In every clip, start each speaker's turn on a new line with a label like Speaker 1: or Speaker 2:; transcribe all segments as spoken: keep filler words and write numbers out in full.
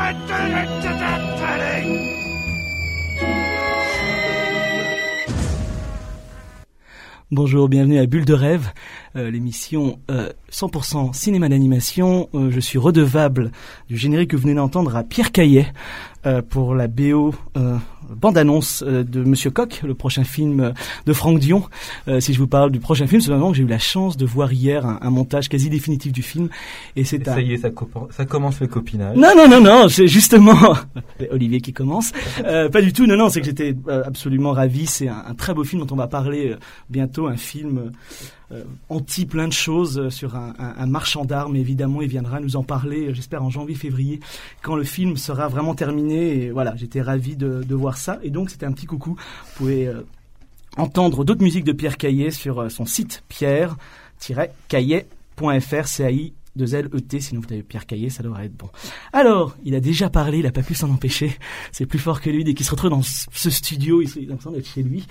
Speaker 1: Bonjour, bienvenue à Bulle de Rêve, euh, l'émission euh, cent pour cent cinéma d'animation. Euh, je suis redevable du générique que vous venez d'entendre à Pierre Caillet euh, pour la B O euh, bande-annonce euh, de Monsieur Coq, le prochain film euh, de Franck Dion. Euh, si je vous parle du prochain film, c'est vraiment que j'ai eu la chance de voir hier un, un montage quasi définitif du film. Et c'est
Speaker 2: et ça
Speaker 1: un...
Speaker 2: y est, ça, copa- ça commence le copinage.
Speaker 1: Non, non, non, non, c'est justement Olivier qui commence. Euh, pas du tout, non, non, c'est que j'étais euh, absolument ravi. C'est un, un très beau film dont on va parler euh, bientôt, un film euh, anti plein de choses euh, sur un, un, un marchand d'armes. Évidemment, il viendra nous en parler, euh, j'espère en janvier-février, quand le film sera vraiment terminé. Et voilà, j'étais ravi de, de voir ça. Et donc, c'était un petit coucou. Vous pouvez euh, entendre d'autres musiques de Pierre Caillet sur euh, son site pierre tiret caillet point f r, C A I deux L E T, sinon vous avez Pierre Caillet, ça devrait être bon. Alors, il a déjà parlé, il n'a pas pu s'en empêcher. C'est plus fort que lui. Dès qu'il se retrouve dans ce studio, il a l'impression d'être chez lui.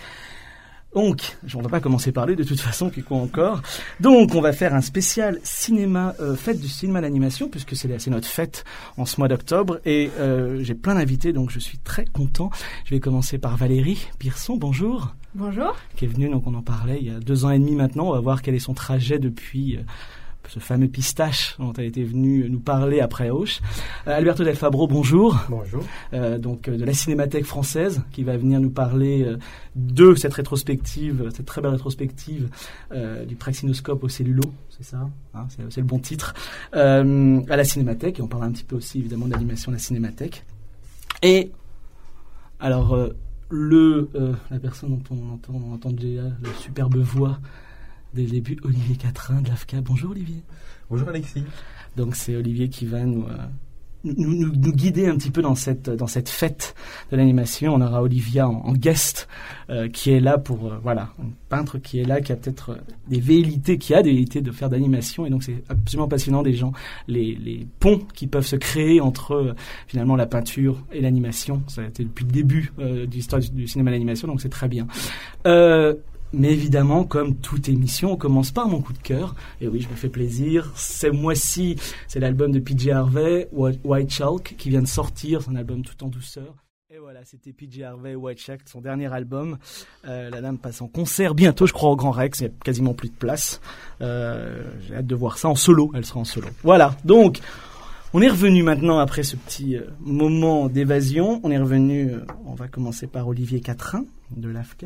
Speaker 1: Donc, on ne va pas commencer par lui de toute façon, puis quoi encore. Donc, on va faire un spécial cinéma, euh, fête du cinéma d'animation, puisque c'est, c'est notre fête en ce mois d'octobre. Et euh, j'ai plein d'invités, donc je suis très content. Je vais commencer par Valérie Pierson, bonjour.
Speaker 3: Bonjour.
Speaker 1: Qui est venue, donc on en parlait il y a deux ans et demi maintenant. On va voir quel est son trajet depuis... Euh, ce fameux pistache dont tu as été venu nous parler après Auch. Euh, Alberto Del Fabro, bonjour.
Speaker 4: Bonjour.
Speaker 1: Euh, donc euh, de la Cinémathèque française, qui va venir nous parler euh, de cette rétrospective, cette très belle rétrospective euh, du praxinoscope au cellulo, c'est ça, hein, c'est, c'est le bon titre, euh, à la Cinémathèque, et on parlera un petit peu aussi évidemment de l'animation de la Cinémathèque. Et alors euh, le euh, la personne dont on entend, on entend déjà la superbe voix dès le début, Olivier Quatrin de l'A F C A. Bonjour Olivier.
Speaker 2: Bonjour Alexis.
Speaker 1: Donc c'est Olivier qui va nous, euh, nous, nous, nous guider un petit peu dans cette, dans cette fête de l'animation. On aura Olivia en, en guest euh, qui est là pour, euh, voilà, un peintre qui est là, qui a peut-être euh, des velléités, qui a des velléités de faire d'animation. Et donc c'est absolument passionnant des gens, les, les ponts qui peuvent se créer entre euh, finalement la peinture et l'animation. Ça a été depuis le début euh, de l'histoire du, du cinéma d'animation, donc c'est très bien. Euh, Mais évidemment, comme toute émission, on commence par mon coup de cœur. Et oui, je me fais plaisir. Ce mois-ci, c'est l'album de P J Harvey, White Chalk, qui vient de sortir. C'est un album tout en douceur. Et voilà, c'était P J Harvey, White Chalk, son dernier album. Euh, la dame passe en concert bientôt, je crois, au Grand Rex. Il n'y a quasiment plus de place. Euh, j'ai hâte de voir ça en solo. Elle sera en solo. Voilà, donc... On est revenu maintenant après ce petit euh, moment d'évasion. On est revenu, euh, on va commencer par Olivier Quatrin de l'A F C A.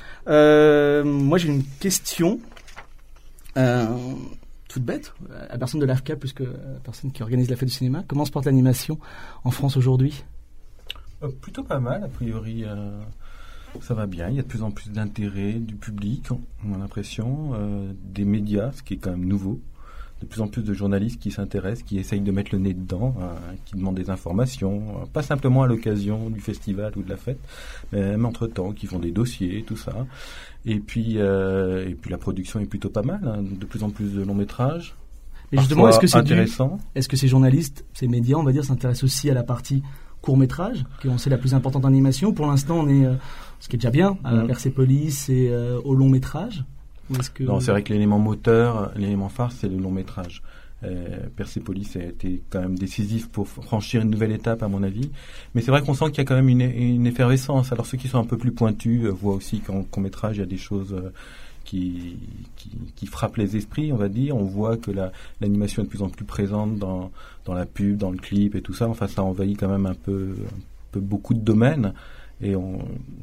Speaker 1: Euh, moi j'ai une question euh, toute bête à la personne de l'A F C A plus que la personne qui organise la fête du cinéma. Comment se porte l'animation en France aujourd'hui ?
Speaker 2: euh, Plutôt pas mal, a priori euh, ça va bien. Il y a de plus en plus d'intérêt du public, on a l'impression, euh, des médias, ce qui est quand même nouveau. De plus en plus de journalistes qui s'intéressent, qui essayent de mettre le nez dedans, euh, qui demandent des informations, euh, pas simplement à l'occasion du festival ou de la fête, mais même entre-temps, qui font des dossiers, tout ça. Et puis, euh, et puis la production est plutôt pas mal, hein, de plus en plus de longs métrages.
Speaker 1: Mais justement, est-ce que c'est
Speaker 2: intéressant.
Speaker 1: Du, est-ce que ces journalistes, ces médias, on va dire, s'intéressent aussi à la partie court métrage, qui est la plus importante en animation ? Pour l'instant, on est, euh, ce qui est déjà bien, à mmh. Persepolis et euh, au long métrage. Que...
Speaker 2: Non, c'est vrai que l'élément moteur, l'élément phare, c'est le long métrage. Euh, Persepolis a été quand même décisif pour franchir une nouvelle étape, à mon avis. Mais c'est vrai qu'on sent qu'il y a quand même une, une effervescence. Alors ceux qui sont un peu plus pointus euh, voient aussi qu'en court métrage, il y a des choses euh, qui, qui, qui frappent les esprits, on va dire. On voit que la, l'animation est de plus en plus présente dans, dans la pub, dans le clip et tout ça. Enfin, ça envahit quand même un peu, un peu beaucoup de domaines. Et on...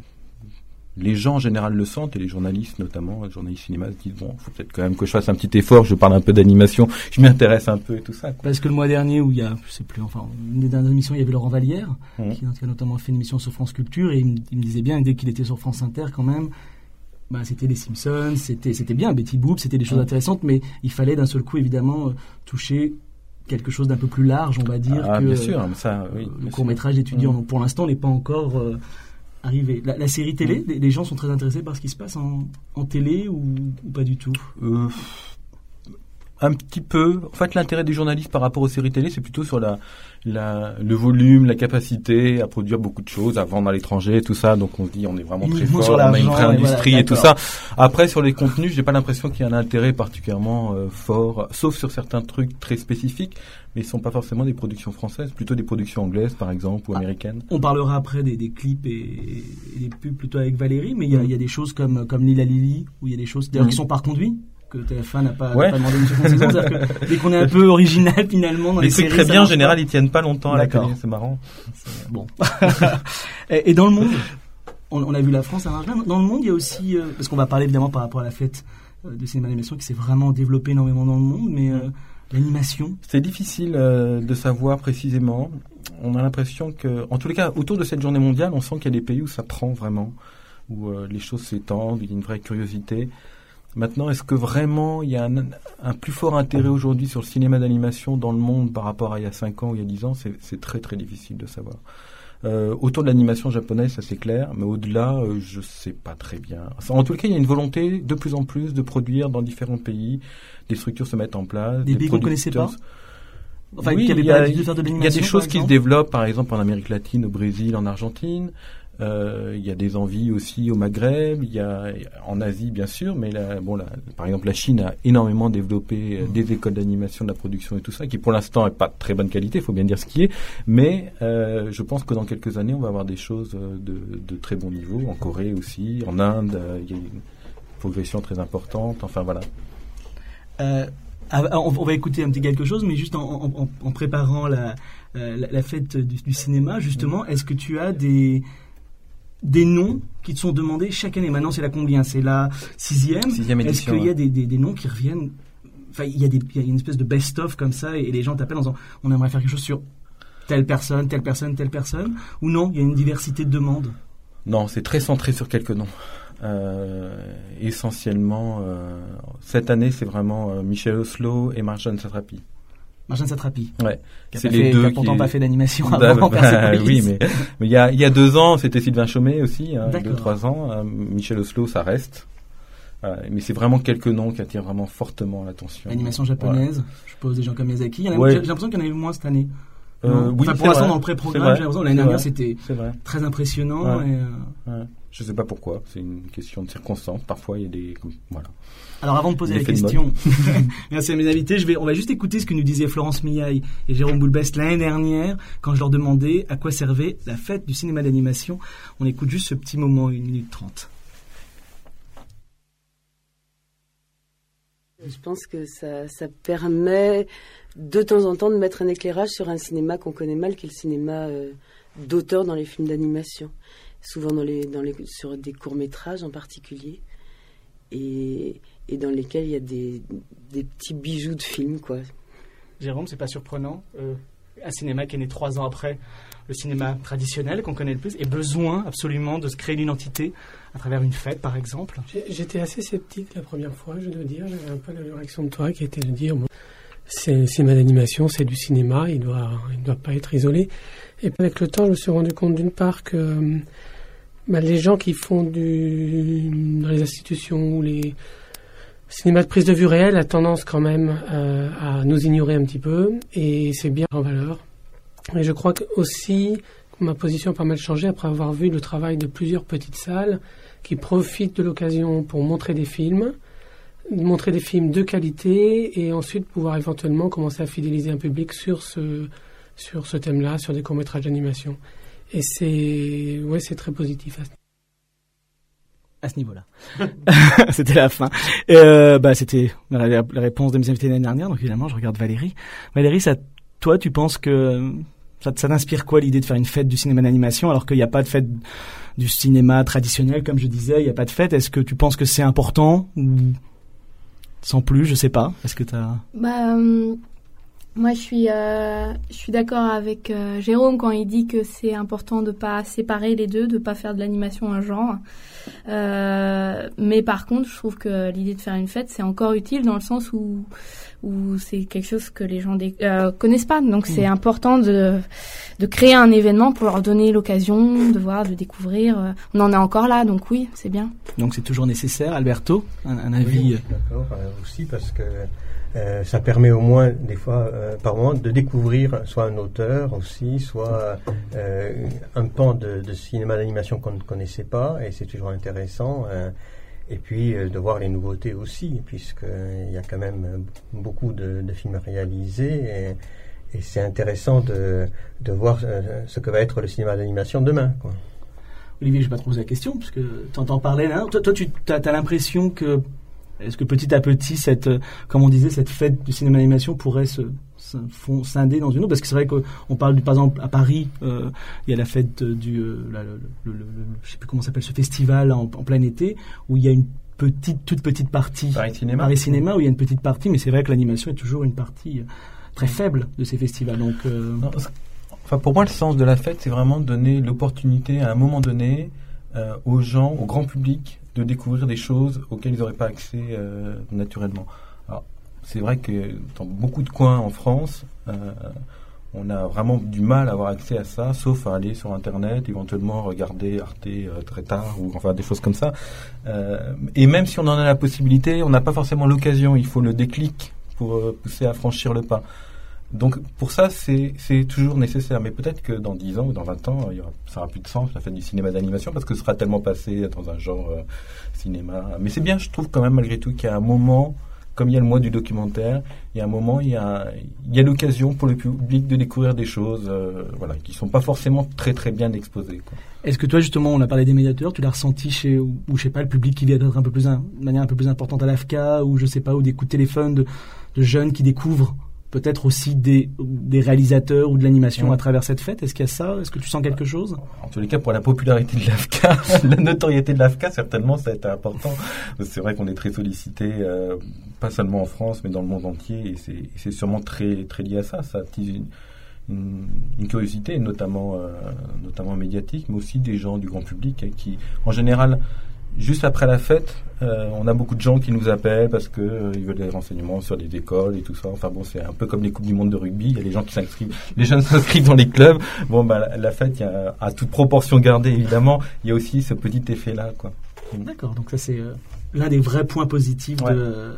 Speaker 2: Les gens en général le sentent, et les journalistes notamment, les journalistes cinéma se disent bon, faut peut-être quand même que je fasse un petit effort, je parle un peu d'animation, je m'y intéresse un peu et tout ça. Quoi.
Speaker 1: Parce que le mois dernier, où il y a, je sais plus, enfin, une des dernières émissions, il y avait Laurent Vallière, mmh. qui a notamment fait une émission sur France Culture, et il me, il me disait bien, dès qu'il était sur France Inter quand même, bah, c'était les Simpsons, c'était, c'était bien, Betty Boop, c'était des choses mmh. intéressantes, mais il fallait d'un seul coup évidemment euh, toucher quelque chose d'un peu plus large, on va dire,
Speaker 2: ah,
Speaker 1: que
Speaker 2: bien sûr, mais ça, oui,
Speaker 1: euh, le court-métrage d'étudiants. Mmh. Donc pour l'instant, on n'est pas encore... Euh, arrivé. La, la série télé, mmh. les, les gens sont très intéressés par ce qui se passe en, en télé ou, ou pas du tout ?
Speaker 2: euh, un petit peu. En fait, l'intérêt des journalistes par rapport aux séries télé, c'est plutôt sur la, la, le volume, la capacité à produire beaucoup de choses, à vendre à l'étranger, tout ça. Donc, on se dit, on est vraiment très fort, on a une vraie industrie et, voilà, et tout ça. Après, sur les contenus, j'ai pas l'impression qu'il y a un intérêt particulièrement euh, fort, sauf sur certains trucs très spécifiques, mais ils sont pas forcément des productions françaises, plutôt des productions anglaises, par exemple, ou ah, américaines.
Speaker 1: On parlera après des, des clips et, et des pubs plutôt avec Valérie, mais il y a, mmh. il y a des choses comme, comme Lila Lily, où il y a des choses, d'ailleurs, mmh. qui sont par conduit. Que T F un n'a pas, ouais. pas demandé une seconde saison, c'est-à-dire que dès qu'on est un peu original finalement dans les, les séries,
Speaker 2: très bien en général ils tiennent pas longtemps à la télé, c'est marrant.
Speaker 1: C'est bon. et, et dans le monde, on, on a vu la France, ça marche bien. Dans le monde, il y a aussi, euh, parce qu'on va parler évidemment par rapport à la fête euh, de cinéma d'animation qui s'est vraiment développée énormément dans le monde, mais euh, l'animation.
Speaker 2: C'est difficile euh, de savoir précisément. On a l'impression que, en tous les cas, autour de cette journée mondiale, on sent qu'il y a des pays où ça prend vraiment, où euh, les choses s'étendent, il y a une vraie curiosité. Maintenant, est-ce que vraiment il y a un, un plus fort intérêt aujourd'hui sur le cinéma d'animation dans le monde par rapport à il y a cinq ans ou il y a dix ans? C'est, c'est très très difficile de savoir. Euh, autour de l'animation japonaise, ça c'est clair, mais au-delà, euh, je sais pas très bien. En tout cas, il y a une volonté de plus en plus de produire dans différents pays. Des structures se mettent en place.
Speaker 1: Des, des pays qu'on connaissait pas.
Speaker 2: Enfin, oui, il y, a, de faire de il y a des choses qui se développent, par exemple en Amérique latine, au Brésil, en Argentine. Euh, il y a des envies aussi au Maghreb, il y a en Asie bien sûr, mais là, bon, là, par exemple la Chine a énormément développé euh, des écoles d'animation, de la production et tout ça, qui pour l'instant n'est pas de très bonne qualité, il faut bien dire ce qui est, mais euh, je pense que dans quelques années on va avoir des choses de, de très bon niveau, en Corée aussi, en Inde, euh, il y a une progression très importante, enfin voilà.
Speaker 1: Euh, on va écouter un petit quelque chose, mais juste en, en, en préparant la, la, la fête du, du cinéma, justement, est-ce que tu as des... des noms qui te sont demandés chaque année? Maintenant, c'est la combien? C'est la sixième.
Speaker 2: Sixième édition.
Speaker 1: Est-ce qu'il y a des, des, des noms qui reviennent? Enfin, il y a des, il y a une espèce de best-of comme ça, et les gens t'appellent en disant, on aimerait faire quelque chose sur telle personne, telle personne, telle personne. Ou non, il y a une diversité de demandes?
Speaker 2: Non, c'est très centré sur quelques noms. Euh, essentiellement, euh, cette année, c'est vraiment euh, Michel Oslo et Marjane Satrapi.
Speaker 1: Marjane Satrapi.
Speaker 2: Ouais.
Speaker 1: C'est les fait, deux qui. Qui pourtant pas fait d'animation avant.
Speaker 2: Bah, oui, mais mais il y a il y a deux ans, c'était Sylvain Chaumet aussi, hein, deux trois ans. Euh, Michel Oslo, ça reste. Euh, mais c'est vraiment quelques noms qui attirent vraiment fortement l'attention.
Speaker 1: L'animation japonaise, ouais. Je suppose des gens comme Miyazaki. Il y en a, ouais. J'ai l'impression qu'il y en a eu moins cette année.
Speaker 2: Euh, oui,
Speaker 1: enfin, pour l'instant, dans le pré-programme, j'ai l'impression l'année dernière, c'était très impressionnant.
Speaker 2: Ouais.
Speaker 1: Et euh...
Speaker 2: ouais. Je ne sais pas pourquoi, c'est une question de circonstances. Parfois, il y a des... Voilà.
Speaker 1: Alors, avant de poser la question, merci à mes invités, je vais, on va juste écouter ce que nous disaient Florence Millaille et Jérôme Boulbest l'année dernière, quand je leur demandais à quoi servait la fête du cinéma d'animation. On écoute juste ce petit moment, une minute trente.
Speaker 3: Je pense que ça, ça permet de temps en temps de mettre un éclairage sur un cinéma qu'on connaît mal, qui est le cinéma euh, d'auteur dans les films d'animation. Souvent dans les, dans les, sur des courts-métrages en particulier, et, et dans lesquels il y a des, des petits bijoux de films, quoi.
Speaker 1: Jérôme, c'est pas surprenant, euh, un cinéma qui est né trois ans après le cinéma traditionnel qu'on connaît le plus, et besoin absolument de se créer une identité à travers une fête, par exemple.
Speaker 4: J'étais assez sceptique la première fois, je dois dire. J'avais un peu la réaction de toi qui était de dire, bon, c'est le cinéma d'animation, c'est du cinéma, il doit, il doit pas être isolé. Et avec le temps, je me suis rendu compte d'une part que bah, les gens qui font du dans les institutions ou les cinémas de prise de vue réelle a tendance quand même euh, à nous ignorer un petit peu, et c'est bien en valeur. Et je crois que aussi que ma position a pas mal changé après avoir vu le travail de plusieurs petites salles qui profitent de l'occasion pour montrer des films, montrer des films de qualité, et ensuite pouvoir éventuellement commencer à fidéliser un public sur ce sur ce thème-là, sur des courts-métrages d'animation. Et c'est, ouais, c'est très positif à ce,
Speaker 1: à ce niveau-là. C'était la fin. Euh, bah, c'était la, la réponse de mes invités l'année dernière, donc évidemment, je regarde Valérie. Valérie, ça, toi, tu penses que ça, ça t'inspire quoi l'idée de faire une fête du cinéma d'animation alors qu'il n'y a pas de fête du cinéma traditionnel, comme je disais, il n'y a pas de fête. Est-ce que tu penses que c'est important ou sans plus, je sais pas. Est-ce que t'as...
Speaker 5: Bah, euh... Moi, je suis, euh, je suis d'accord avec euh, Jérôme quand il dit que c'est important de pas séparer les deux, de pas faire de l'animation un genre. Euh, mais par contre, je trouve que l'idée de faire une fête, c'est encore utile dans le sens où, où c'est quelque chose que les gens dé- euh, connaissent pas. Donc, c'est mmh. important de, de créer un événement pour leur donner l'occasion de voir, de découvrir. On en est encore là, donc oui, c'est bien.
Speaker 1: Donc, c'est toujours nécessaire. Alberto, un, un avis.
Speaker 6: Oui, je suis d'accord euh, aussi parce que euh, ça permet au moins, des fois, euh, par moment, de découvrir soit un auteur aussi, soit euh, un pan de, de cinéma d'animation qu'on ne connaissait pas, et c'est toujours intéressant. Euh, et puis euh, de voir les nouveautés aussi, puisqu'il y a quand même beaucoup de, de films réalisés, et, et c'est intéressant de, de voir euh, ce que va être le cinéma d'animation demain, quoi.
Speaker 1: Olivier, je vais pas te poser la question, parce que tu entends parler là. Toi, toi tu as, as l'impression que, est-ce que petit à petit, cette, comme on disait, cette fête du cinéma d'animation pourrait se, se font scinder dans une autre? Parce que c'est vrai qu'on parle, du, par exemple, à Paris, euh, il y a la fête du, euh, la, le, le, le, le, je sais plus comment s'appelle ce festival en, en plein été, où il y a une petite, toute petite partie.
Speaker 2: Paris Cinéma.
Speaker 1: Paris Cinéma, où il y a une petite partie, mais c'est vrai que l'animation est toujours une partie très faible de ces festivals. Donc, euh...
Speaker 2: non, Enfin, pour moi, le sens de la fête, c'est vraiment donner l'opportunité à un moment donné euh, aux gens, au grand public, de découvrir des choses auxquelles ils n'auraient pas accès euh, naturellement. Alors, c'est vrai que dans beaucoup de coins en France, euh, on a vraiment du mal à avoir accès à ça, sauf à aller sur Internet, éventuellement regarder Arte euh, très tard, ou enfin des choses comme ça. Euh, et même si on en a la possibilité, on n'a pas forcément l'occasion. Il faut le déclic pour euh, pousser à franchir le pas. Donc pour ça, c'est, c'est toujours nécessaire. Mais peut-être que dans dix ans ou dans vingt ans, il y aura, ça n'aura plus de sens, la fête du cinéma d'animation, parce que ce sera tellement passé dans un genre euh, cinéma. Mais c'est bien, je trouve quand même malgré tout qu'il y a un moment, comme il y a le mois du documentaire, il y a un moment, il y a, il y a l'occasion pour le public de découvrir des choses euh, voilà, qui ne sont pas forcément très très bien exposées, quoi.
Speaker 1: Est-ce que toi, justement, on a parlé des médiateurs, tu l'as ressenti chez, ou, ou je sais pas, le public qui vient d'être un peu plus, un, de manière un peu plus importante à l'A F C A, ou je sais pas, ou des coups de téléphone de, de jeunes qui découvrent peut-être aussi des, des réalisateurs ou de l'animation ouais. à travers cette fête? Est-ce qu'il y a ça? Est-ce que tu sens quelque chose? En
Speaker 2: tous les cas, pour la popularité de l'A F C A, la notoriété de l'A F C A, certainement, ça a été important. C'est vrai qu'on est très sollicité, euh, pas seulement en France, mais dans le monde entier, et c'est, et c'est sûrement très, très lié à ça. Ça attise une, une, une curiosité, notamment, euh, notamment médiatique, mais aussi des gens du grand public, hein, qui, en général, juste après la fête, euh, on a beaucoup de gens qui nous appellent parce que euh, ils veulent des renseignements sur les écoles et tout ça. Enfin bon, c'est un peu comme les coupes du monde de rugby. Il y a les gens qui s'inscrivent, les jeunes s'inscrivent dans les clubs. Bon, bah la, la fête, il y a, à toute proportion gardée évidemment, il y a aussi ce petit effet là, quoi.
Speaker 1: D'accord. Donc ça c'est euh, l'un des vrais points positifs
Speaker 2: ouais.
Speaker 1: de,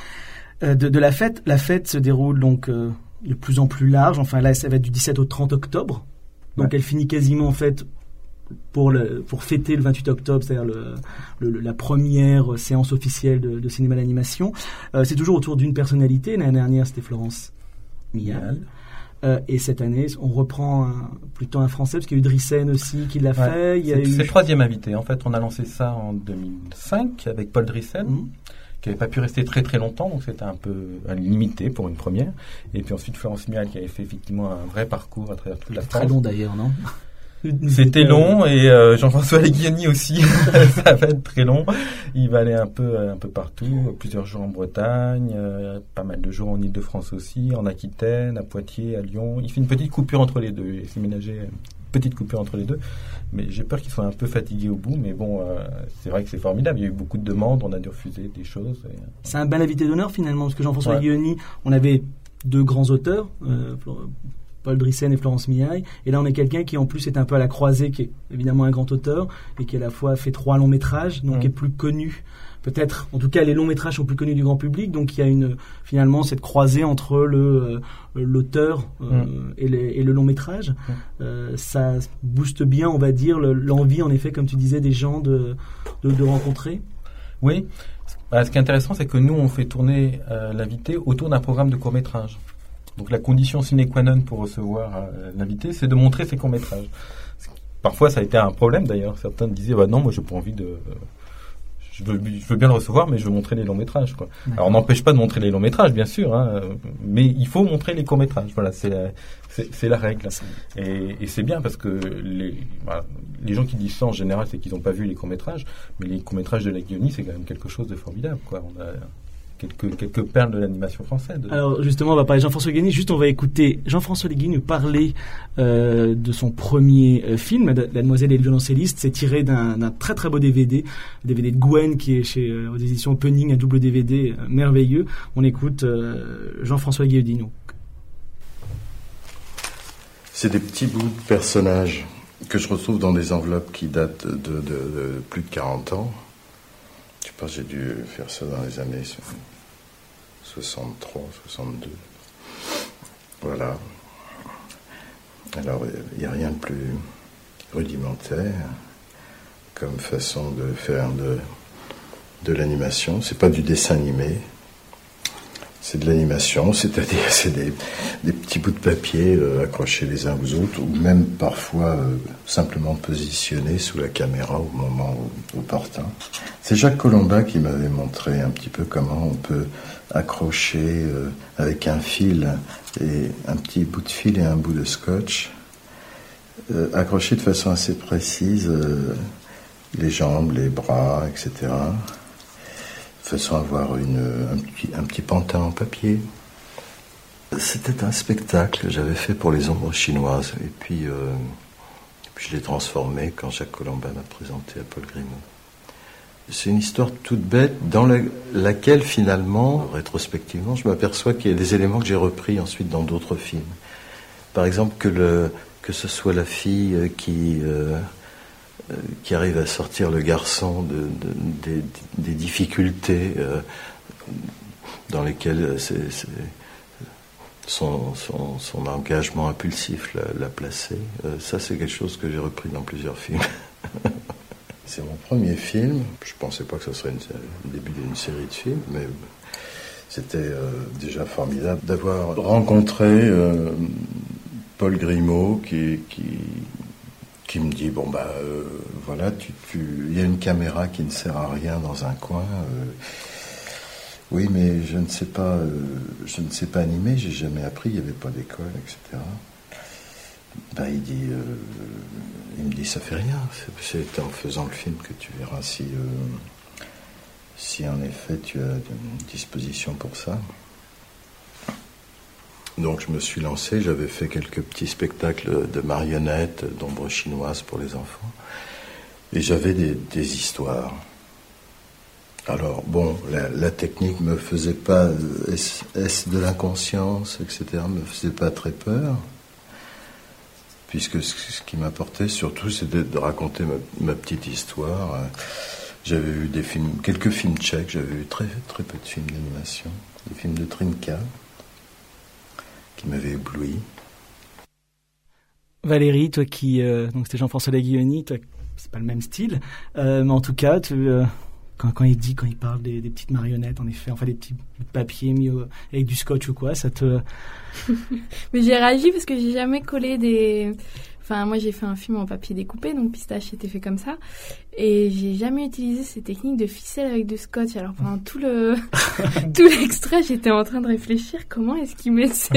Speaker 1: euh, de de la fête. La fête se déroule donc euh, de plus en plus large. Enfin là, ça va être du dix-sept au trente octobre. Donc ouais. elle finit quasiment en fait. Pour, le, pour fêter le vingt-huit octobre, c'est-à-dire le, le, la première séance officielle de, de cinéma d'animation. Euh, c'est toujours autour d'une personnalité. L'année dernière, c'était Florence Mial. Euh, et cette année, on reprend un, plutôt un Français, parce qu'il y a eu Drissen aussi qui l'a ouais. fait. Il y a
Speaker 2: c'est,
Speaker 1: eu...
Speaker 2: c'est le troisième invité. En fait, on a lancé ça en deux mille cinq avec Paul Drissen, mmh. qui n'avait pas pu rester très très longtemps, donc c'était un peu limité pour une première. Et puis ensuite, Florence Mial, qui avait fait effectivement un vrai parcours à travers toute la France.
Speaker 1: Très long d'ailleurs, non?
Speaker 2: C'était long, et euh, Jean-François Leguiani aussi, ça va être très long. Il va aller un peu un peu partout, plusieurs jours en Bretagne, euh, pas mal de jours en Île-de-France aussi, en Aquitaine, à Poitiers, à Lyon. Il fait une petite coupure entre les deux, il s'est ménagé une petite coupure entre les deux. Mais j'ai peur qu'il soit un peu fatigué au bout, mais bon, euh, c'est vrai que c'est formidable. Il y a eu beaucoup de demandes, on a dû refuser des choses. Et...
Speaker 1: C'est un bel invité d'honneur finalement, parce que Jean-François ouais. Leguiani, on avait deux grands auteurs, euh, Paul Drissen et Florence Mial, et là on est quelqu'un qui en plus est un peu à la croisée, qui est évidemment un grand auteur et qui à la fois fait trois longs métrages, donc mmh. est plus connu, peut-être, en tout cas les longs métrages sont plus connus du grand public, donc il y a une finalement cette croisée entre le euh, l'auteur euh, mmh. et, les, et le long métrage. Mmh. Euh, ça booste bien, on va dire, le, l'envie en effet, comme tu disais, des gens de de, de rencontrer.
Speaker 2: Oui. Bah, ce qui est intéressant, c'est que nous on fait tourner euh, l'invité autour d'un programme de court métrage. Donc la condition sine qua non pour recevoir euh, l'invité, c'est de montrer ses courts-métrages. Parfois, ça a été un problème d'ailleurs. Certains disaient bah, « non, moi, j'ai pas envie de... Euh, je, veux, je veux bien le recevoir, mais je veux montrer les longs-métrages. » quoi. Alors, on n'empêche pas de montrer les longs-métrages, bien sûr, hein, mais il faut montrer les courts-métrages. Voilà, c'est la, c'est, c'est la règle. Et, et c'est bien parce que les, voilà, les gens qui disent ça, en général, c'est qu'ils n'ont pas vu les courts-métrages, mais les courts-métrages de Leguiani, c'est quand même quelque chose de formidable. Quoi. On a... Quelques, quelques perles de l'animation française.
Speaker 1: Alors justement, on va parler de Jean-François Leguiani. Juste, on va écouter Jean-François Leguiani nous parler euh, de son premier euh, film, La Demoiselle et le violoncelliste. C'est tiré d'un, d'un très très beau D V D, D V D de Gwen, qui est chez euh, aux éditions Punning, un double D V D euh, merveilleux. On écoute euh, Jean-François Leguiani. Donc.
Speaker 7: C'est des petits bouts de personnages que je retrouve dans des enveloppes qui datent de, de, de plus de quarante ans. Je pense que j'ai dû faire ça dans les années soixante-trois, soixante-deux. Voilà. Alors, il n'y a rien de plus rudimentaire comme façon de faire de, de l'animation. C'est pas du dessin animé, c'est de l'animation, c'est-à-dire c'est des, des petits bouts de papier euh, accrochés les uns aux autres, ou même parfois euh, simplement positionnés sous la caméra au moment opportun. C'est Jacques Colomba qui m'avait montré un petit peu comment on peut accrocher euh, avec un fil, et un petit bout de fil et un bout de scotch, euh, accrocher de façon assez précise euh, les jambes, les bras, et cetera, de façon à avoir une, un, petit, un petit pantin en papier. C'était un spectacle que j'avais fait pour les Ombres chinoises, et puis, euh, puis je l'ai transformé quand Jacques Colomba m'a présenté à Paul Grimaud. C'est une histoire toute bête dans la, laquelle finalement, rétrospectivement, je m'aperçois qu'il y a des éléments que j'ai repris ensuite dans d'autres films. Par exemple, que, le, que ce soit la fille qui, euh, qui arrive à sortir le garçon de, de, des, des difficultés euh, dans lesquelles c'est, c'est son, son, son engagement impulsif l'a, l'a placé. Euh, ça, c'est quelque chose que j'ai repris dans plusieurs films. C'est mon premier film. Je ne pensais pas que ce serait une, le début d'une série de films, mais c'était euh, déjà formidable d'avoir rencontré euh, Paul Grimaud qui, qui, qui me dit, bon, bah, euh, voilà, tu, tu, il y a une caméra qui ne sert à rien dans un coin. Euh, oui, mais je ne sais pas, euh, je ne sais pas animer, j'ai jamais appris, il n'y avait pas d'école, et cetera. Ben, il dit, euh, il me dit, ça fait rien. C'est, c'est en faisant le film que tu verras si, euh, si en effet tu as une disposition pour ça. Donc je me suis lancé. J'avais fait quelques petits spectacles de marionnettes, d'ombres chinoises pour les enfants, et j'avais des, des histoires. Alors bon, la, la technique me faisait pas, est-ce, est-ce de l'inconscience, et cetera, me faisait pas très peur. Puisque ce qui m'apportait surtout, c'était de raconter ma, ma petite histoire. J'avais vu des films, quelques films tchèques, j'avais vu très, très peu de films d'animation, des films de Trinka, qui m'avaient ébloui.
Speaker 1: Valérie, toi qui... Euh, donc c'était Jean-François Laguilloni, toi, c'est pas le même style, euh, mais en tout cas, tu... Euh, Quand, quand il dit, quand il parle des, des petites marionnettes, en effet, enfin des petits papiers mis au, avec du scotch ou quoi, ça te...
Speaker 5: Mais j'ai réagi parce que j'ai jamais collé des... Enfin, moi j'ai fait un film en papier découpé, donc Pistache était fait comme ça, et j'ai jamais utilisé ces techniques de ficelle avec du scotch. Alors pendant tout le tout l'extrait, j'étais en train de réfléchir comment est-ce qu'il met ces...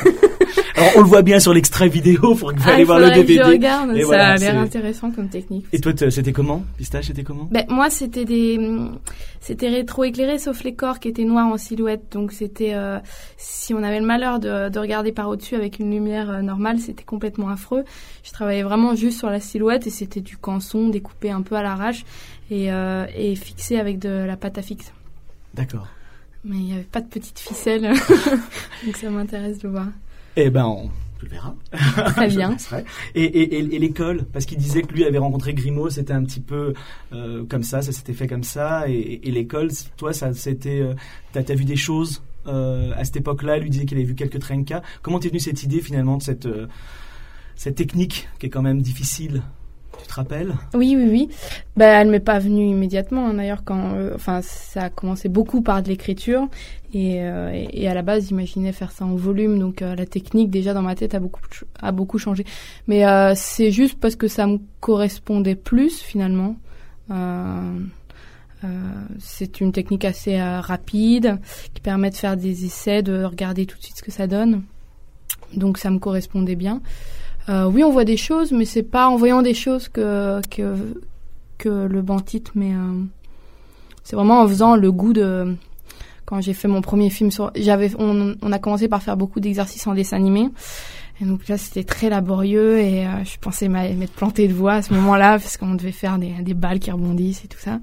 Speaker 1: Alors on le voit bien sur l'extrait vidéo, pour que vous
Speaker 5: ah,
Speaker 1: allez voir le D V D.
Speaker 5: Je regarde, et ça voilà, a l'air
Speaker 1: c'est...
Speaker 5: intéressant comme technique.
Speaker 1: Et toi, c'était comment? Pistache, c'était comment?
Speaker 5: Ben moi, c'était des, c'était rétro-éclairé, sauf les corps qui étaient noirs en silhouette. Donc c'était, euh, si on avait le malheur de, de regarder par au-dessus avec une lumière euh, normale, c'était complètement affreux. Je travaillais vraiment juste sur la silhouette et c'était du canson découpé un peu à l'arrache et, euh, et fixé avec de la pâte à fixe.
Speaker 1: D'accord.
Speaker 5: Mais il n'y avait pas de petite ficelle, donc ça m'intéresse de voir.
Speaker 1: Eh ben, on le verra.
Speaker 5: Très bien.
Speaker 1: et, et, et, et l'école, parce qu'il disait que lui avait rencontré Grimaud, c'était un petit peu euh, comme ça, ça s'était fait comme ça. Et, et l'école, toi, ça c'était, euh, t'as, t'as vu des choses euh, à cette époque-là. Lui disait qu'il avait vu quelques Trinka. Comment t'es venue cette idée finalement de cette euh, cette technique qui est quand même difficile? Tu te rappelles?
Speaker 5: Oui, oui, oui. Ben, elle m'est pas venue immédiatement. Hein, d'ailleurs, quand, euh, enfin, ça a commencé beaucoup par de l'écriture, et, euh, et, et à la base, j'imaginais faire ça en volume. Donc, euh, la technique déjà dans ma tête a beaucoup, a beaucoup changé. Mais euh, c'est juste parce que ça me correspondait plus finalement. Euh, euh, c'est une technique assez euh, rapide qui permet de faire des essais, de regarder tout de suite ce que ça donne. Donc, ça me correspondait bien. Euh, oui, on voit des choses, mais c'est pas en voyant des choses que que que le banc titre, mais euh, c'est vraiment en faisant le goût de. Quand j'ai fait mon premier film sur, j'avais, on, on a commencé par faire beaucoup d'exercices en dessin animé, et donc là c'était très laborieux et euh, je pensais m'être planté de voix à ce moment-là parce qu'on devait faire des des balles qui rebondissent et tout ça.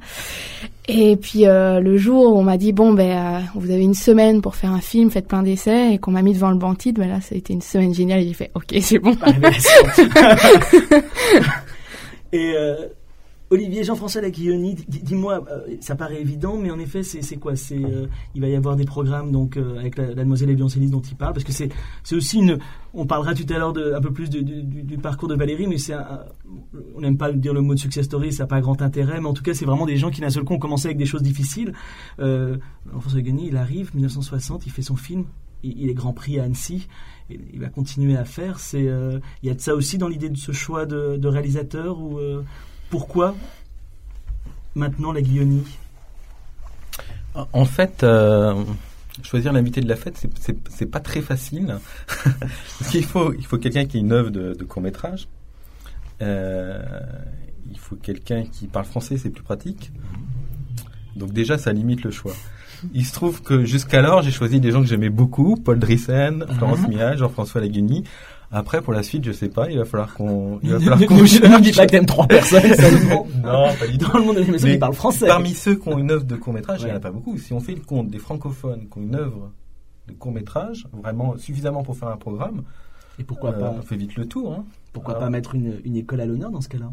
Speaker 5: Et puis euh, le jour où on m'a dit bon ben euh, vous avez une semaine pour faire un film, faites plein d'essais, et qu'on m'a mis devant le banc titre, ben là ça a été une semaine géniale et j'ai fait ok c'est bon.
Speaker 1: Et euh, Olivier, Jean-François Lacchioni, d- dis-moi, euh, ça paraît évident, mais en effet, c'est, c'est quoi c'est, euh, il va y avoir des programmes donc euh, avec la, la demoiselle et Violoncelliste dont il parle, parce que c'est, c'est aussi une... On parlera tout à l'heure de, un peu plus de, du, du, du parcours de Valérie, mais c'est un, on n'aime pas dire le mot de success story, ça n'a pas grand intérêt, mais en tout cas, c'est vraiment des gens qui d'un seul coup ont commencé avec des choses difficiles. Euh, Jean-François Lacchioni, il arrive, dix-neuf cent soixante, il fait son film, il, il est Grand Prix à Annecy, et il va continuer à faire. C'est, euh, il y a de ça aussi dans l'idée de ce choix de, de réalisateur ou... Euh, Pourquoi maintenant la Guilloni ?
Speaker 2: En fait, euh, choisir l'invité de la fête, c'est, c'est, c'est pas très facile. Parce qu'il faut, il faut quelqu'un qui ait une œuvre de, de court-métrage. Euh, il faut quelqu'un qui parle français, c'est plus pratique. Donc déjà, ça limite le choix. Il se trouve que jusqu'alors, j'ai choisi des gens que j'aimais beaucoup. Paul Drissen, Florence uh-huh. Mial, Jean-François Lacchioni. Après, pour la suite, je sais pas, il va falloir qu'on... Il va falloir qu'on...
Speaker 1: Ne dis pas que t'aimes trois personnes seulement.
Speaker 2: Non, pas du tout.
Speaker 1: Dans le monde de l'animation, ils parlent français.
Speaker 2: Parmi ceux qui ont une œuvre de court-métrage, ouais. il n'y en a pas beaucoup. Si on fait le compte des francophones qui ont une œuvre de court-métrage, vraiment suffisamment pour faire un programme,
Speaker 1: et pourquoi euh, pas
Speaker 2: on fait vite le tour. Hein.
Speaker 1: Pourquoi Alors, pas mettre une, une école à l'honneur dans ce cas-là ?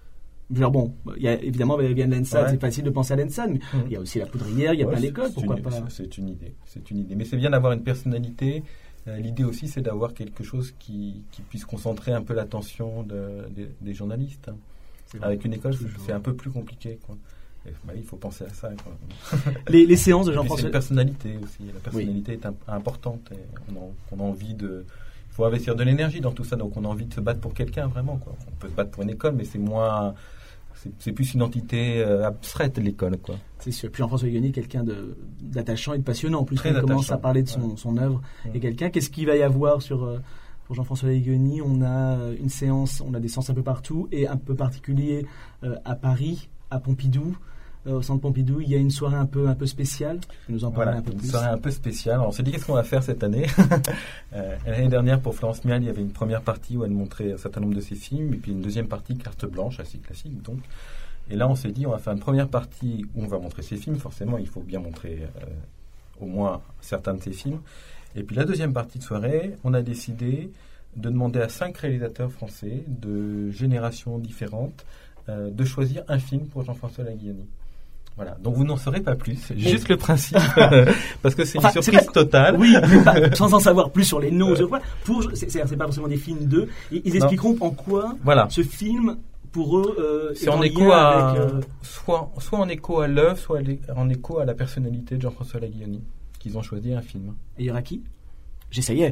Speaker 1: Alors bon, il y a évidemment il y a l'ENSAD, ouais. c'est facile de penser à l'ENSAD, mais mmh. il y a aussi la Poudrière, il y a ouais, plein d'écoles, pourquoi
Speaker 2: une,
Speaker 1: pas
Speaker 2: c'est, c'est une idée, c'est une idée. Mais c'est bien d'avoir une personnalité. Euh, l'idée aussi, c'est d'avoir quelque chose qui, qui puisse concentrer un peu l'attention de, de, des journalistes. Hein. Avec une école, c'est, c'est un peu plus compliqué, quoi. Et, bah, il faut penser à ça. Quoi.
Speaker 1: les, les séances de Jean-François.
Speaker 2: C'est une personnalité aussi. La personnalité oui. est imp- importante. Et on, a, on a envie de. Il faut investir de l'énergie dans tout ça. Donc, on a envie de se battre pour quelqu'un, vraiment, quoi. On peut se battre pour une école, mais c'est moins. C'est, c'est plus une entité euh, abstraite, l'école, quoi.
Speaker 1: C'est sûr. Puis Jean-François Lacchioni, quelqu'un de, d'attachant et de passionnant. En plus,
Speaker 2: Très
Speaker 1: on
Speaker 2: attachant.
Speaker 1: commence à parler de son, ouais. son œuvre. Ouais. Et quelqu'un, qu'est-ce qu'il va y avoir sur, euh, pour Jean-François Lacchioni ? On a une séance, on a des séances un peu partout, et un peu particulier euh, à Paris, à Pompidou. Euh, au centre Pompidou, il y a une soirée un peu, un peu spéciale. Tu nous en parles
Speaker 2: voilà,
Speaker 1: un peu
Speaker 2: une
Speaker 1: plus.
Speaker 2: Une soirée un peu spéciale. Alors, on s'est dit qu'est-ce qu'on va faire cette année. euh, L'année dernière, pour Florence Mial, il y avait une première partie où elle montrait un certain nombre de ses films, et puis une deuxième partie, carte blanche, assez classique, donc. Et là, on s'est dit, on va faire une première partie où on va montrer ses films. Forcément, il faut bien montrer euh, au moins certains de ses films. Et puis la deuxième partie de soirée, on a décidé de demander à cinq réalisateurs français de générations différentes euh, de choisir un film pour Jean-François Lacchioni. Voilà. Donc vous n'en saurez pas plus. Juste le principe, parce que c'est une enfin, surprise c'est pas, totale.
Speaker 1: Oui, mais pas, sans en savoir plus sur les noms. Euh, pour, c'est, c'est, c'est pas forcément des films d'eux. Ils, ils expliqueront en quoi
Speaker 2: voilà.
Speaker 1: ce film. Pour eux, euh,
Speaker 2: c'est en écho à, avec, euh... soit, soit en écho à l'œuvre, soit en écho à la personnalité de Jean-François Lacchioni, qu'ils ont choisi un film.
Speaker 1: Et il y aura qui ? J'essayais.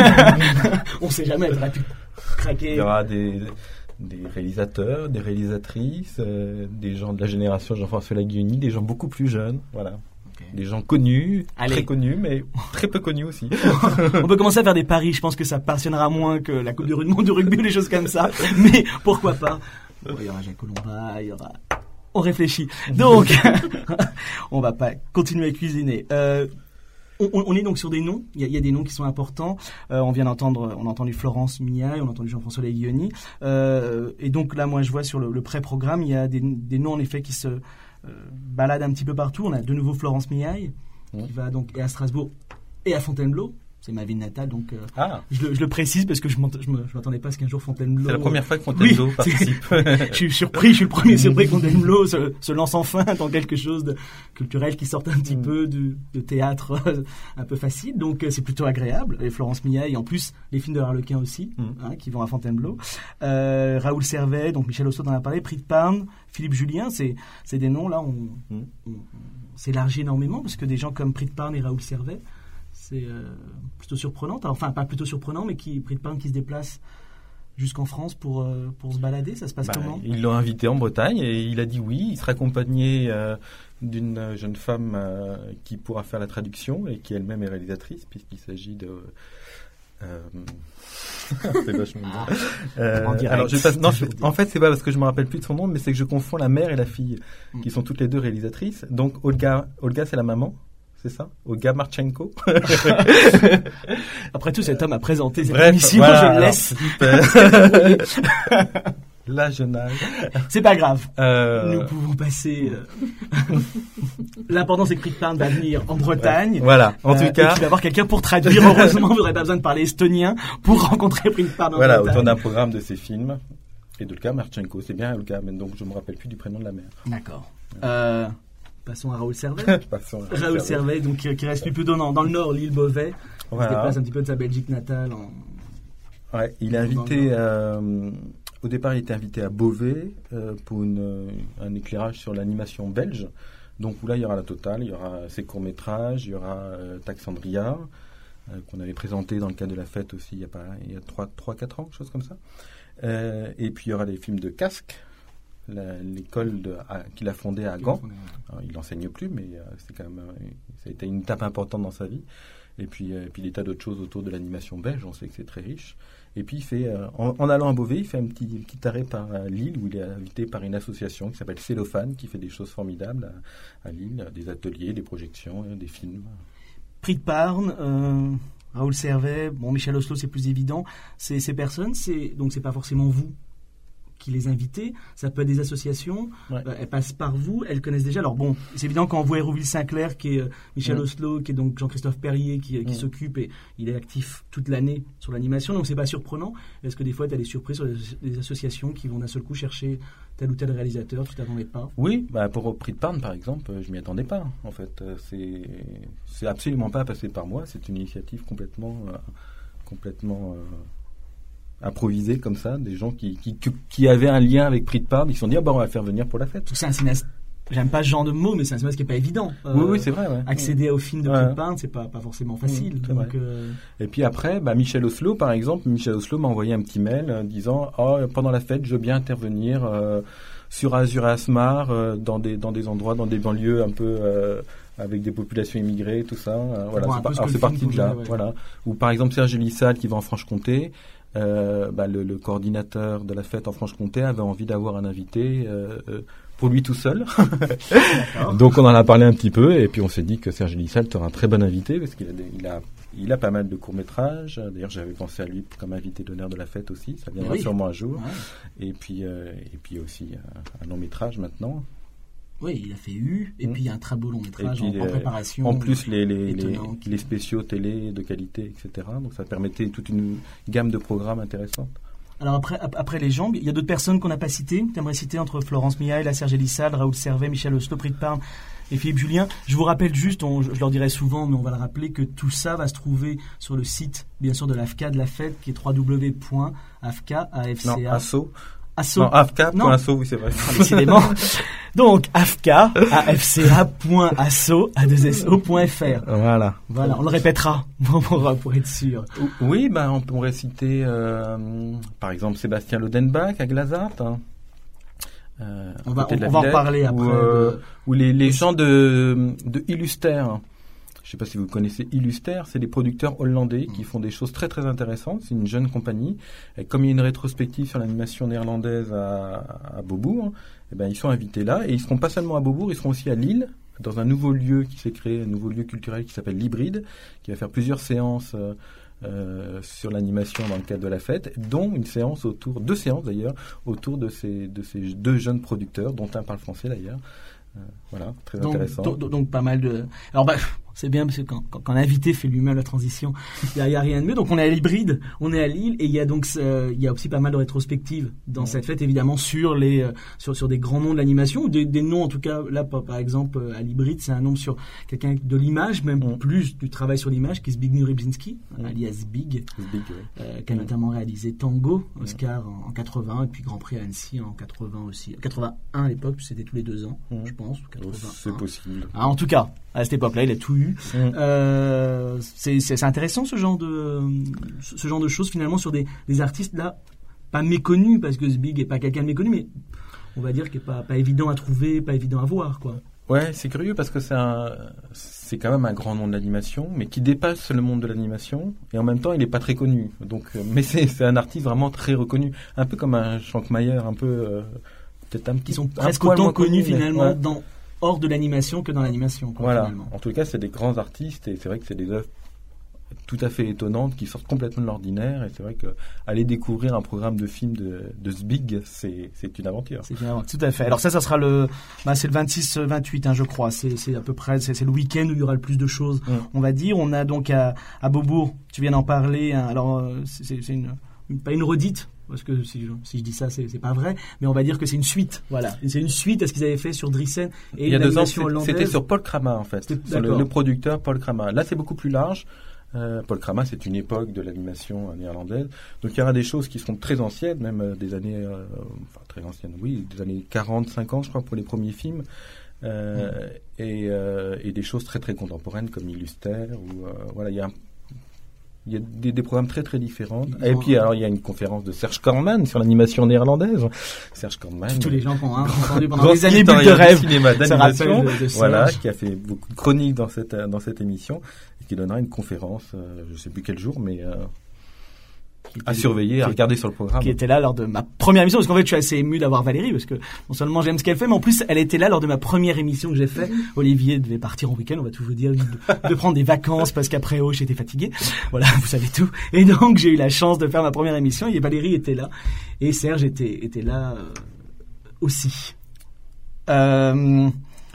Speaker 1: On sait jamais, il aurait pu craquer.
Speaker 2: Il y aura des, des réalisateurs, des réalisatrices, euh, des gens de la génération Jean-François Lacchioni, des gens beaucoup plus jeunes, voilà. Okay. Des gens connus, Allez. très connus, mais très peu connus aussi.
Speaker 1: On peut commencer à faire des paris, je pense que ça passionnera moins que la Coupe du Monde du rugby ou des choses comme ça, mais pourquoi pas. Bon, il y aura Jacques Colomba, il y aura... On réfléchit. Donc, on va pas continuer à cuisiner. Euh, on, on est donc sur des noms. Il y a, il y a des noms qui sont importants. Euh, on vient d'entendre, on a entendu Florence Mial, on a entendu Jean-François Lacchioni. Euh, et donc là, moi, je vois sur le, le pré-programme, il y a des, des noms en effet qui se euh, baladent un petit peu partout. On a de nouveau Florence Mial, mmh. qui va donc et à Strasbourg et à Fontainebleau. C'est ma ville natale, donc euh, ah. je, le, je le précise parce que je ne m'attendais pas à ce qu'un jour Fontainebleau...
Speaker 2: C'est la première fois que Fontainebleau oui, participe.
Speaker 1: Je suis surpris, je suis le premier surpris que Fontainebleau se, se lance enfin dans quelque chose de culturel qui sort un petit mm. peu du, de théâtre un peu facile, donc c'est plutôt agréable. Et Florence Mial, et en plus les films de Harlequin aussi, mm. hein, qui vont à Fontainebleau. Euh, Raoul Servet, donc Michel Ossot en a parlé, Prix de Parme, Philippe Julien, c'est, c'est des noms, là, on, mm. on, on s'élargit énormément parce que des gens comme Prix de Parme et Raoul Servet, c'est euh, plutôt surprenant, enfin pas plutôt surprenant, mais qui Prix de Parme qui se déplace jusqu'en France pour, euh, pour se balader, ça se passe bah, comment ?
Speaker 2: Ils l'ont invité en Bretagne et il a dit oui, il sera accompagné euh, d'une jeune femme euh, qui pourra faire la traduction et qui elle-même est réalisatrice puisqu'il s'agit de... Euh, c'est vachement bien. Euh, alors, je passe, non, je, en fait, c'est pas parce que je me rappelle plus de son nom, mais c'est que je confonds la mère et la fille, mm. qui sont toutes les deux réalisatrices. Donc, Olga, Olga c'est la maman. C'est ça, Olga Marchenko.
Speaker 1: Après tout, cet homme a présenté cette
Speaker 2: Bref,
Speaker 1: émission,
Speaker 2: voilà,
Speaker 1: je le laisse.
Speaker 2: La jeune âge.
Speaker 1: C'est pas grave.
Speaker 2: Euh...
Speaker 1: Nous pouvons passer. Euh... L'important, c'est que Prix de Parme va venir en Bretagne.
Speaker 2: Voilà. En euh, tout cas,
Speaker 1: il va y avoir quelqu'un pour traduire. Heureusement, vous n'aurez pas besoin de parler estonien pour rencontrer Prix de Parme en
Speaker 2: voilà,
Speaker 1: Bretagne.
Speaker 2: Voilà, autour d'un programme de ces films. Et d'Olga Marchenko, c'est bien Olga, mais donc je ne me rappelle plus du prénom de la mère.
Speaker 1: D'accord. Euh, passons à Raoul Servet.
Speaker 2: Passons à
Speaker 1: Raoul Servet, donc, qui, qui reste plutôt dans, dans le nord, l'île Beauvais.
Speaker 2: Voilà.
Speaker 1: Il se déplace un petit peu de sa Belgique natale. En...
Speaker 2: Ouais, il est invité, euh, au départ il était invité à Beauvais euh, pour une, un éclairage sur l'animation belge. Donc là il y aura la totale, il y aura ses courts-métrages, il y aura euh, Taxandria, euh, qu'on avait présenté dans le cadre de la fête aussi il y a, pas, il y a trois quatre ans, quelque chose comme ça. Euh, et puis il y aura des films de Casques, la, l'école de, à, qu'il a fondée à Gand. Alors, il n'enseigne plus, mais euh, c'est quand même, euh, ça a été une étape importante dans sa vie. Et puis, euh, puis des tas d'autres choses autour de l'animation belge, on sait que c'est très riche. Et puis il fait, euh, en, en allant à Beauvais, il fait un petit, un petit arrêt par euh, Lille, où il est invité par une association qui s'appelle Cellophane, qui fait des choses formidables à, à Lille, des ateliers, des projections, euh, des films.
Speaker 1: Prix de Parne, euh, Raoul Servet, bon, Michel Oslo, c'est plus évident. C'est, ces personnes, c'est, donc c'est pas forcément vous qui les invitez, ça peut être des associations,
Speaker 2: ouais.
Speaker 1: euh, elles passent par vous, elles connaissent déjà. Alors bon, c'est évident quand on voit Hérouville-Saint-Clair, qui est euh, Michel ouais. Oslo, qui est donc Jean-Christophe Perrier, qui, qui ouais. s'occupe, et il est actif toute l'année sur l'animation, donc c'est pas surprenant. Est-ce que des fois tu as des surprises sur les, les associations qui vont d'un seul coup chercher tel ou tel réalisateur, tu t'attendais pas?
Speaker 2: Oui, bah pour au Prix de Parne par exemple, je m'y attendais pas. En fait, c'est, c'est absolument pas passé par moi, c'est une initiative complètement, euh, complètement... Euh, improvisé comme ça, des gens qui, qui, qui avaient un lien avec Prix de Parne, ils se sont dit ah bah on va le faire venir pour la fête.
Speaker 1: C'est un cinéaste, j'aime pas ce genre de mots, mais c'est un cinéaste qui est pas évident.
Speaker 2: Euh, oui oui c'est vrai. Ouais.
Speaker 1: Accéder au film de
Speaker 2: ouais.
Speaker 1: Prix de Parne, c'est pas pas forcément facile.
Speaker 2: Mmh,
Speaker 1: donc, euh...
Speaker 2: Et puis après, bah, Michel Oslo par exemple, Michel Oslo m'a envoyé un petit mail euh, disant oh, pendant la fête je veux bien intervenir euh, sur Azur et Asmar euh, dans des dans des endroits, dans des banlieues un peu euh, avec des populations immigrées, tout ça. Euh, voilà, c'est, par, alors, c'est parti de là. Ouais. Voilà. Ou par exemple Serge Lissal qui va en Franche-Comté. Euh, bah, le, le coordinateur de la fête en Franche-Comté avait envie d'avoir un invité euh, euh, pour lui tout seul. Donc on en a parlé un petit peu et puis on s'est dit que Serge Lissal serait un très bon invité parce qu'il a, des, il a, il a pas mal de courts-métrages. D'ailleurs j'avais pensé à lui comme invité d'honneur de la fête aussi, ça viendra oui. sûrement un jour. Ouais. Et puis euh, et puis aussi un, un long-métrage maintenant.
Speaker 1: Oui, il a fait U, et mmh. puis il y a un très beau long-métrage en,
Speaker 2: les,
Speaker 1: en préparation.
Speaker 2: En plus, les, les, les, les spéciaux télé de qualité, et cetera. Donc ça permettait toute une gamme de programmes intéressants.
Speaker 1: Alors après, après les jambes, il y a d'autres personnes qu'on n'a pas citées. Tu aimerais citer entre Florence Mihail, Serge Lissal, Raoul Servet, Michel Oslo, Prix de Parne et Philippe Julien. Je vous rappelle juste, on, je leur dirai souvent, mais on va le rappeler, que tout ça va se trouver sur le site, bien sûr, de l'A F C A de la fête, qui est w w w point a f c a point
Speaker 2: Non, asso.
Speaker 1: Asso.
Speaker 2: Non, A F C A point asso, oui, c'est vrai.
Speaker 1: Décidément. Donc, A F C A, A F C A point asso, A deux S O point F R.
Speaker 2: Voilà.
Speaker 1: Voilà, on le répétera pour, pour être sûr.
Speaker 2: Oui, bah, on pourrait citer, euh, par exemple, Sébastien Lodenbach à Glazart. Hein. Euh,
Speaker 1: on va, on, on va en parler après.
Speaker 2: Ou, euh, ou les, les gens de, de Illuster. Je ne sais pas si vous connaissez Illuster, c'est des producteurs hollandais qui font des choses très très intéressantes. C'est une jeune compagnie. Et comme il y a une rétrospective sur l'animation néerlandaise à, à Beaubourg, eh ben, ils sont invités là. Et ils seront pas seulement à Beaubourg, ils seront aussi à Lille, dans un nouveau lieu qui s'est créé, un nouveau lieu culturel qui s'appelle l'Hybride, qui va faire plusieurs séances euh, euh, sur l'animation dans le cadre de la fête, dont une séance autour, deux séances d'ailleurs, autour de ces, de ces deux jeunes producteurs, dont un parle français d'ailleurs. Euh, voilà, très
Speaker 1: donc,
Speaker 2: intéressant.
Speaker 1: Donc, donc pas mal de... Alors bah, c'est bien parce que quand, quand, quand l'invité fait lui-même la transition, il n'y a, a rien de mieux. Donc on est à l'Hybride, on est à Lille et il y a donc euh, il y a aussi pas mal de rétrospectives dans ouais. cette fête évidemment sur les euh, sur sur des grands noms de l'animation ou des, des noms en tout cas là par, par exemple à l'Hybride c'est un nom sur quelqu'un de l'image même ouais. plus du travail sur l'image qui est Zbigniew Rybczynski ouais. alias Big, Big ouais. euh, qui a ouais. notamment réalisé Tango, Oscar ouais. en, en quatre-vingts et puis Grand Prix à Annecy en quatre-vingts aussi, quatre-vingt-un à l'époque c'était tous les deux ans ouais. je pense quatre-vingt-un.
Speaker 2: C'est possible.
Speaker 1: Ah, en tout cas à cette époque-là il a tout eu. Mmh. Euh, c'est, c'est, c'est intéressant ce genre de ce genre de choses finalement sur des, des artistes là pas méconnus parce que Zbig est pas quelqu'un de méconnu mais on va dire qu'il est pas pas évident à trouver, pas évident à voir quoi.
Speaker 2: Ouais, c'est curieux parce que c'est un c'est quand même un grand nom de l'animation mais qui dépasse le monde de l'animation et en même temps il est pas très connu. Donc mais c'est c'est un artiste vraiment très reconnu, un peu comme un Schwankmajer, un peu euh, peut-être un petit
Speaker 1: qui sont presque autant connus finalement
Speaker 2: ouais.
Speaker 1: dans hors de l'animation que dans l'animation. Quoi,
Speaker 2: voilà.
Speaker 1: Finalement.
Speaker 2: En tout cas, c'est des grands artistes et c'est vrai que c'est des œuvres tout à fait étonnantes qui sortent complètement de l'ordinaire. Et c'est vrai que aller découvrir un programme de film de, de Zbig, c'est, c'est une aventure.
Speaker 1: C'est une aventure, tout à fait. Alors ça, ça sera le, bah, c'est le vingt-six vingt-huit, hein, je crois. C'est, c'est à peu près, c'est, c'est le week-end où il y aura le plus de choses. Mmh. On va dire. On a donc à, à Beaubourg, tu viens d'en parler. Hein, alors c'est, c'est une, une, pas une redite. parce que si je, si je dis ça, c'est, c'est pas vrai, mais on va dire que c'est une suite. Voilà, et c'est une suite à ce qu'ils avaient fait sur Driessen et
Speaker 2: il y a deux ans,
Speaker 1: hollandaise.
Speaker 2: C'était sur Paul Krama en fait, sur le, le producteur Paul Krama. Là, c'est beaucoup plus large. Euh, Paul Krama, c'est une époque de l'animation néerlandaise. Donc il y aura des choses qui seront très anciennes, même euh, des années, euh, enfin très anciennes, oui, des années quarante, cinquante, je crois, pour les premiers films. Euh, mmh. et, euh, et des choses très très contemporaines comme Illuster. Ou, euh, voilà, il y a un Il y a des, des programmes très très différents. Et puis alors il y a une conférence de Serge Korman sur l'animation néerlandaise. Serge Korman.
Speaker 1: Tous les gens qui ont hein, entendu pendant des années Bulle de rêve.
Speaker 2: Cinéma d'animation. De, de voilà, qui a fait beaucoup de chroniques dans cette dans cette émission et qui donnera une conférence, euh, je sais plus quel jour, mais euh, à surveiller, qui, à regarder sur le programme.
Speaker 1: Qui était là lors de ma première émission, parce qu'en fait je suis assez ému d'avoir Valérie, parce que non seulement j'aime ce qu'elle fait, mais en plus elle était là lors de ma première émission que j'ai fait. Olivier devait partir en week-end, on va tout vous dire, de, de prendre des vacances parce qu'après oh j'étais fatigué. Voilà, vous savez tout. Et donc j'ai eu la chance de faire ma première émission et Valérie était là et Serge était était là euh, aussi. Euh,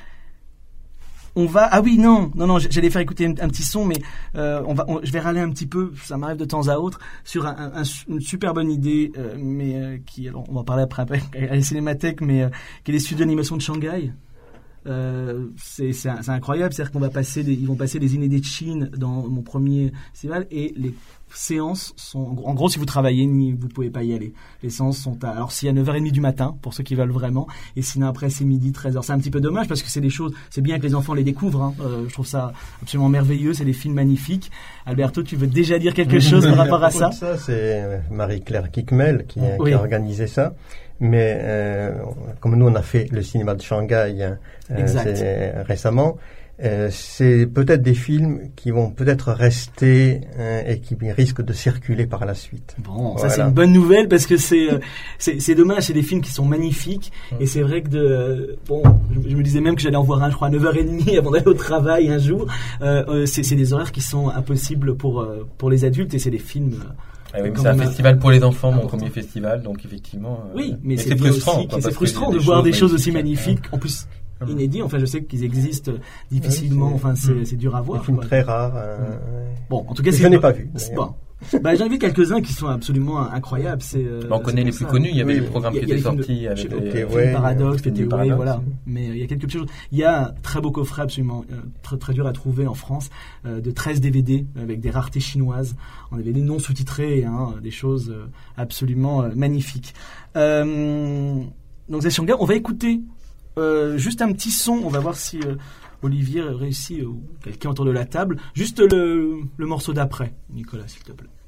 Speaker 1: On va ah oui non non non j'allais faire écouter un, un petit son mais euh, on va on, je vais râler un petit peu, ça m'arrive de temps à autre sur un, un, une super bonne idée euh, mais euh, qui alors on va en parler après après à la Cinémathèque mais euh, qui est les studios d'animation de Shanghai. Euh, c'est, c'est, c'est incroyable, c'est-à-dire qu'on va passer des, ils vont passer les Inédits de Chine dans mon premier festival et les séances sont en gros si vous travaillez ni vous pouvez pas y aller. Les séances sont à alors si à neuf heures trente du matin pour ceux qui veulent vraiment et sinon après c'est midi treize heures. C'est un petit peu dommage parce que c'est des choses, c'est bien que les enfants les découvrent hein. euh, je trouve ça absolument merveilleux, c'est des films magnifiques. Alberto, tu veux déjà dire quelque chose par rapport à ça?
Speaker 6: Ça c'est Marie-Claire Kickmel qui, oui. qui a organisé ça. Mais euh, comme nous on a fait le cinéma de Shanghai euh, c'est, récemment, euh, c'est peut-être des films qui vont peut-être rester euh, et qui risquent de circuler par la suite.
Speaker 1: Bon, voilà. Ça c'est une bonne nouvelle parce que c'est euh, c'est, c'est dommage, c'est des films qui sont magnifiques et c'est vrai que de euh, bon, je, je me disais même que j'allais en voir un, je crois à neuf heures trente avant d'aller au travail un jour. Euh, euh, c'est, c'est des horaires qui sont impossibles pour euh, pour les adultes et c'est des films. Euh,
Speaker 2: Ah oui, mais c'est un festival pour les enfants, mon premier festival, donc effectivement. Euh,
Speaker 1: oui, mais c'est, c'est frustrant. Aussi, quoi, c'est frustrant de voir des choses aussi magnifiques, en plus inédits. Enfin, je sais qu'ils existent difficilement. Oui, enfin, c'est, c'est dur à voir.
Speaker 6: Des films très rares. Euh,
Speaker 1: bon, en tout cas,
Speaker 6: je
Speaker 1: c'est
Speaker 6: n'ai pas vu.
Speaker 1: Bon. Bah, j'en ai vu quelques-uns qui sont absolument incroyables. C'est, euh,
Speaker 2: bah, on connaît les plus ça. connus. Il y avait oui, les programmes qui étaient sortis
Speaker 1: de,
Speaker 2: avec
Speaker 1: les okay, Paradox, P T W, voilà. Mais euh, il y a quelques petites choses. Il y a un très beau coffret absolument euh, très très dur à trouver en France euh, de treize D V D avec des raretés chinoises, en D V D non sous-titrés, hein, des choses euh, absolument euh, magnifiques. Euh, donc c'est Shanghai. On va écouter euh, juste un petit son. On va voir si euh, Olivier réussit, ou quelqu'un autour de la table, juste le, le morceau d'après. Nicolas, s'il te plaît.